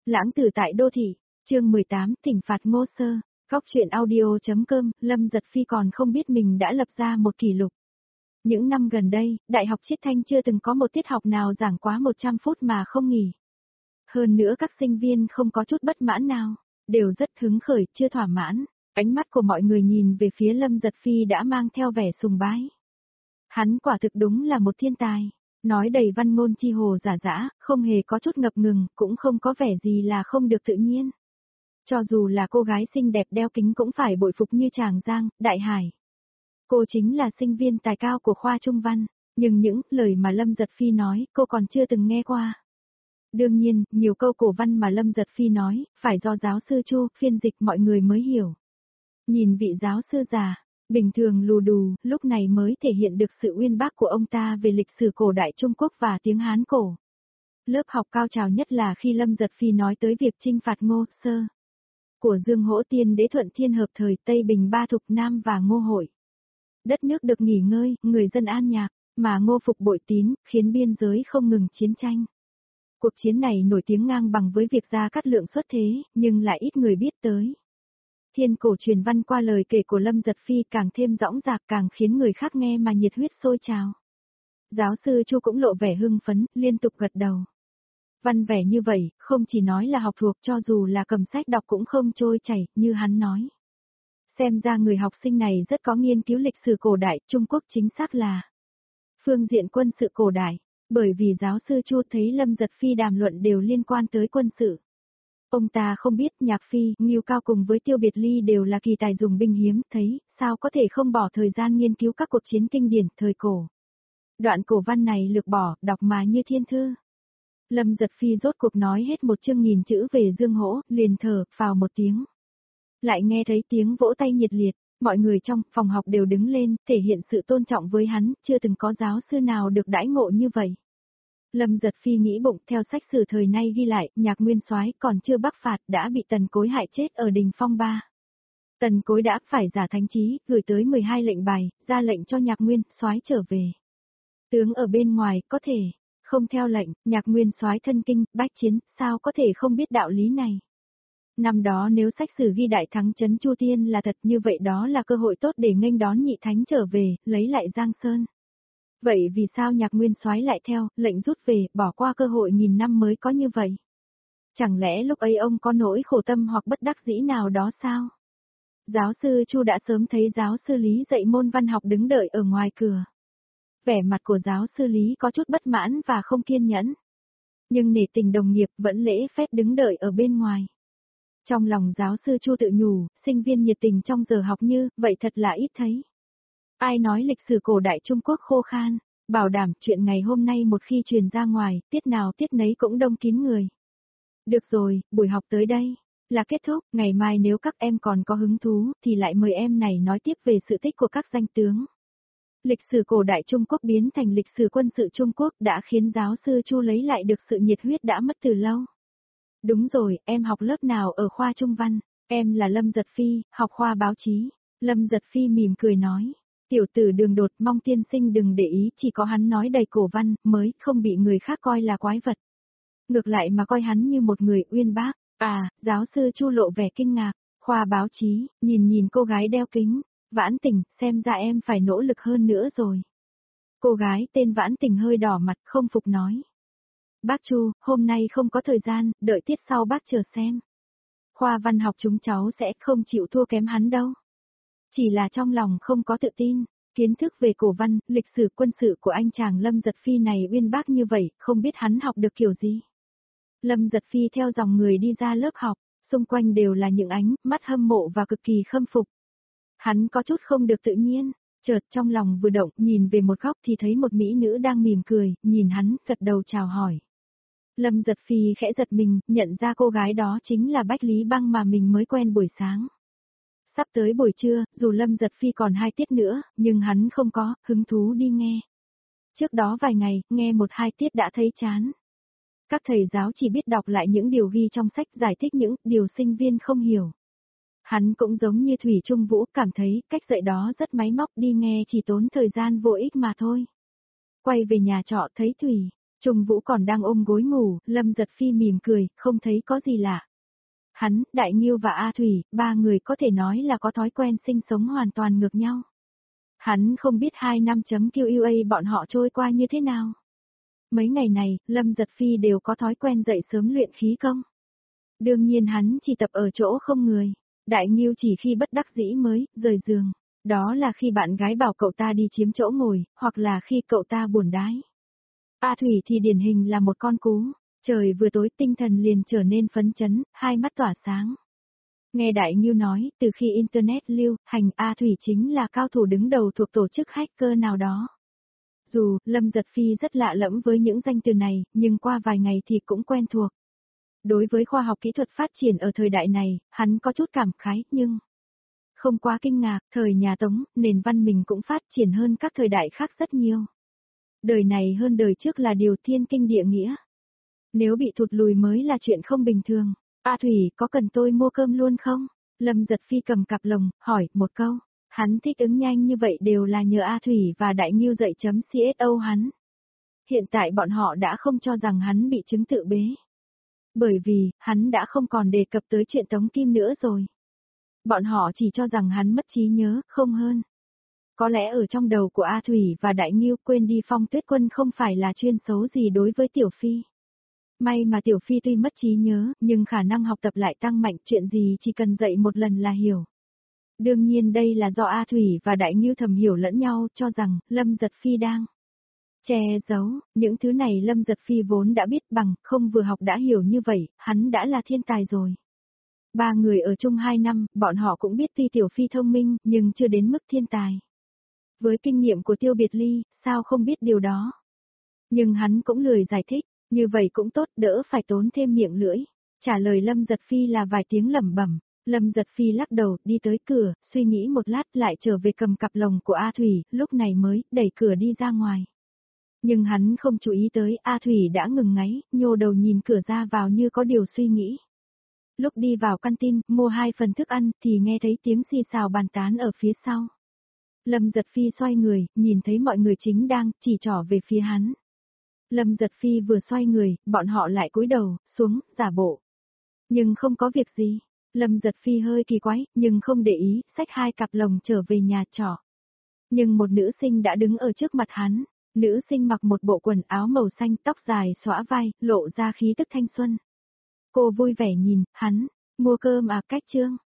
Lãng tử tại đô thị, chương 18, thỉnh phạt Ngô Sơ, góc truyện audio.com, Lâm Giật Phi còn không biết mình đã lập ra một kỷ lục. Những năm gần đây, Đại học Chiết Thanh chưa từng có một tiết học nào giảng quá 100 phút mà không nghỉ. Hơn nữa các sinh viên không có chút bất mãn nào, đều rất hứng khởi, chưa thỏa mãn. Ánh mắt của mọi người nhìn về phía Lâm Giật Phi đã mang theo vẻ sùng bái. Hắn quả thực đúng là một thiên tài. Nói đầy văn ngôn chi hồ giả dã, không hề có chút ngập ngừng, cũng không có vẻ gì là không được tự nhiên. Cho dù là cô gái xinh đẹp đeo kính cũng phải bội phục như Tràng Giang, Đại Hải. Cô chính là sinh viên tài cao của khoa Trung Văn, nhưng những lời mà Lâm Giật Phi nói, cô còn chưa từng nghe qua. Đương nhiên, nhiều câu cổ văn mà Lâm Giật Phi nói, phải do giáo sư Chu phiên dịch mọi người mới hiểu. Nhìn vị giáo sư già, bình thường lù đù, lúc này mới thể hiện được sự uyên bác của ông ta về lịch sử cổ đại Trung Quốc và tiếng Hán cổ. Lớp học cao trào nhất là khi Lâm Giật Phi nói tới việc trinh phạt Ngô Sơ của Dương Hỗ Tiên Đế Thuận Thiên hợp thời Tây Bình Ba Thục Nam và Ngô Hội. Đất nước được nghỉ ngơi, người dân an nhạc, mà Ngô Phục bội tín, khiến biên giới không ngừng chiến tranh. Cuộc chiến này nổi tiếng ngang bằng với việc Gia Cát Lượng xuất thế, nhưng lại ít người biết tới. Thiên cổ truyền văn qua lời kể của Lâm Giật Phi càng thêm rõng rạc, càng khiến người khác nghe mà nhiệt huyết sôi trào. Giáo sư Chu cũng lộ vẻ hưng phấn, liên tục gật đầu. Văn vẻ như vậy, không chỉ nói là học thuộc, cho dù là cầm sách đọc cũng không trôi chảy, như hắn nói. Xem ra người học sinh này rất có nghiên cứu lịch sử cổ đại, Trung Quốc chính xác là phương diện quân sự cổ đại, bởi vì giáo sư Chu thấy Lâm Giật Phi đàm luận đều liên quan tới quân sự. Ông ta không biết Nhạc Phi, Ngưu Cao cùng với Tiêu Biệt Ly đều là kỳ tài dùng binh hiếm, thấy, sao có thể không bỏ thời gian nghiên cứu các cuộc chiến kinh điển thời cổ. Đoạn cổ văn này lược bỏ, đọc mà như thiên thư. Lâm Giật Phi rốt cuộc nói hết một chương nghìn chữ về Dương Hỗ, liền thở phào một tiếng. Lại nghe thấy tiếng vỗ tay nhiệt liệt, mọi người trong phòng học đều đứng lên, thể hiện sự tôn trọng với hắn, chưa từng có giáo sư nào được đãi ngộ như vậy. Lâm Giật Phi nghĩ bụng, theo sách sử thời nay ghi lại, Nhạc Nguyên Soái còn chưa bắc phạt đã bị Tần Cối hại chết ở Đình Phong Ba. Tần Cối đã phải giả thánh chí, gửi tới 12 lệnh bài, ra lệnh cho Nhạc Nguyên Soái trở về. Tướng ở bên ngoài có thể không theo lệnh, Nhạc Nguyên Soái thân kinh, bách chiến, sao có thể không biết đạo lý này. Năm đó nếu sách sử ghi đại thắng trấn Chu Tiên là thật, như vậy đó là cơ hội tốt để nghênh đón nhị thánh trở về, lấy lại Giang Sơn. Vậy vì sao Nhạc Nguyên Soái lại theo lệnh rút về, bỏ qua cơ hội nghìn năm mới có như vậy? Chẳng lẽ lúc ấy ông có nỗi khổ tâm hoặc bất đắc dĩ nào đó sao? Giáo sư Chu đã sớm thấy giáo sư Lý dạy môn văn học đứng đợi ở ngoài cửa. Vẻ mặt của giáo sư Lý có chút bất mãn và không kiên nhẫn. Nhưng nể tình đồng nghiệp vẫn lễ phép đứng đợi ở bên ngoài. Trong lòng giáo sư Chu tự nhủ, sinh viên nhiệt tình trong giờ học như vậy thật là ít thấy. Ai nói lịch sử cổ đại Trung Quốc khô khan, bảo đảm chuyện ngày hôm nay một khi truyền ra ngoài, tiết nào tiết nấy cũng đông kín người. Được rồi, buổi học tới đây là kết thúc, ngày mai nếu các em còn có hứng thú thì lại mời em này nói tiếp về sự tích của các danh tướng. Lịch sử cổ đại Trung Quốc biến thành lịch sử quân sự Trung Quốc đã khiến giáo sư Chu lấy lại được sự nhiệt huyết đã mất từ lâu. Đúng rồi, em học lớp nào ở khoa Trung Văn? Em là Lâm Giật Phi, học khoa báo chí. Lâm Giật Phi mỉm cười nói. Tiểu tử Đường Đột, mong tiên sinh đừng để ý, chỉ có hắn nói đầy cổ văn, mới không bị người khác coi là quái vật. Ngược lại mà coi hắn như một người uyên bác. À, giáo sư Chu lộ vẻ kinh ngạc. Khoa báo chí, nhìn cô gái đeo kính. Vãn Tình, xem ra em phải nỗ lực hơn nữa rồi. Cô gái tên Vãn Tình hơi đỏ mặt, không phục nói. Bác Chu, hôm nay không có thời gian, đợi tiết sau bác chờ xem. Khoa văn học chúng cháu sẽ không chịu thua kém hắn đâu. Chỉ là trong lòng không có tự tin, kiến thức về cổ văn, lịch sử quân sự của anh chàng Lâm Giật Phi này uyên bác như vậy, không biết hắn học được kiểu gì. Lâm Giật Phi theo dòng người đi ra lớp học, xung quanh đều là những ánh mắt hâm mộ và cực kỳ khâm phục. Hắn có chút không được tự nhiên, chợt trong lòng vừa động, nhìn về một góc thì thấy một mỹ nữ đang mỉm cười, nhìn hắn, gật đầu chào hỏi. Lâm Giật Phi khẽ giật mình, nhận ra cô gái đó chính là Bách Lý Băng mà mình mới quen buổi sáng. Sắp tới buổi trưa, dù Lâm Giật Phi còn 2 tiết nữa, nhưng hắn không có hứng thú đi nghe. Trước đó vài ngày, nghe 1-2 tiết đã thấy chán. Các thầy giáo chỉ biết đọc lại những điều ghi trong sách, giải thích những điều sinh viên không hiểu. Hắn cũng giống như Thủy Trung Vũ, cảm thấy cách dạy đó rất máy móc, đi nghe chỉ tốn thời gian vô ích mà thôi. Quay về nhà trọ thấy Thủy Trung Vũ còn đang ôm gối ngủ, Lâm Giật Phi mỉm cười, không thấy có gì lạ. Hắn, Đại Nghiêu và A Thủy, ba người có thể nói là có thói quen sinh sống hoàn toàn ngược nhau. Hắn không biết 2 năm chấm QUA bọn họ trôi qua như thế nào. Mấy ngày này, Lâm Giật Phi đều có thói quen dậy sớm luyện khí công. Đương nhiên hắn chỉ tập ở chỗ không người. Đại Nghiêu chỉ khi bất đắc dĩ mới rời giường. Đó là khi bạn gái bảo cậu ta đi chiếm chỗ ngồi, hoặc là khi cậu ta buồn đái. A Thủy thì điển hình là một con cú. Trời vừa tối tinh thần liền trở nên phấn chấn, hai mắt tỏa sáng. Nghe Đại Nghiêu nói, từ khi Internet lưu hành A Thủy chính là cao thủ đứng đầu thuộc tổ chức hacker nào đó. Dù, Lâm Giật Phi rất lạ lẫm với những danh từ này, nhưng qua vài ngày thì cũng quen thuộc. Đối với khoa học kỹ thuật phát triển ở thời đại này, hắn có chút cảm khái, nhưng không quá kinh ngạc, thời nhà Tống, nền văn minh cũng phát triển hơn các thời đại khác rất nhiều. Đời này hơn đời trước là điều thiên kinh địa nghĩa. Nếu bị thụt lùi mới là chuyện không bình thường. A Thủy, có cần tôi mua cơm luôn không? Lâm Giật Phi cầm cặp lồng, hỏi một câu. Hắn thích ứng nhanh như vậy đều là nhờ A Thủy và Đại Nghiêu dạy chấm CSO hắn. Hiện tại bọn họ đã không cho rằng hắn bị chứng tự bế. Bởi vì, hắn đã không còn đề cập tới chuyện Tống Kim nữa rồi. Bọn họ chỉ cho rằng hắn mất trí nhớ, không hơn. Có lẽ ở trong đầu của A Thủy và Đại Nghiêu quên đi Phong Tuyết Quân không phải là chuyên xấu gì đối với Tiểu Phi. May mà Tiểu Phi tuy mất trí nhớ, nhưng khả năng học tập lại tăng mạnh, chuyện gì chỉ cần dạy một lần là hiểu. Đương nhiên đây là do A Thủy và Đại Nghiêu thầm hiểu lẫn nhau, cho rằng Lâm Giật Phi đang che giấu, những thứ này Lâm Giật Phi vốn đã biết bằng, không vừa học đã hiểu như vậy, hắn đã là thiên tài rồi. Ba người ở chung 2 năm, bọn họ cũng biết tuy Tiểu Phi thông minh, nhưng chưa đến mức thiên tài. Với kinh nghiệm của Tiêu Biệt Ly, sao không biết điều đó. Nhưng hắn cũng lười giải thích, như vậy cũng tốt, đỡ phải tốn thêm miệng lưỡi. Trả lời Lâm Giật Phi là vài tiếng lẩm bẩm. Lâm Giật Phi lắc đầu, đi tới cửa, suy nghĩ một lát lại trở về cầm cặp lồng của A Thủy, lúc này mới đẩy cửa đi ra ngoài. Nhưng hắn không chú ý tới, A Thủy đã ngừng ngáy, nhô đầu nhìn cửa ra vào như có điều suy nghĩ. Lúc đi vào căn tin, mua 2 phần thức ăn, thì nghe thấy tiếng xì xào bàn tán ở phía sau. Lâm Giật Phi xoay người, nhìn thấy mọi người chính đang chỉ trỏ về phía hắn. Lâm Giật Phi vừa xoay người, bọn họ lại cúi đầu, xuống, giả bộ. Nhưng không có việc gì. Lâm Giật Phi hơi kỳ quái, nhưng không để ý, xách 2 cặp lồng trở về nhà trọ. Nhưng một nữ sinh đã đứng ở trước mặt hắn. Nữ sinh mặc một bộ quần áo màu xanh, tóc dài xõa vai, lộ ra khí tức thanh xuân. Cô vui vẻ nhìn, hắn, mua cơm à, cách trương.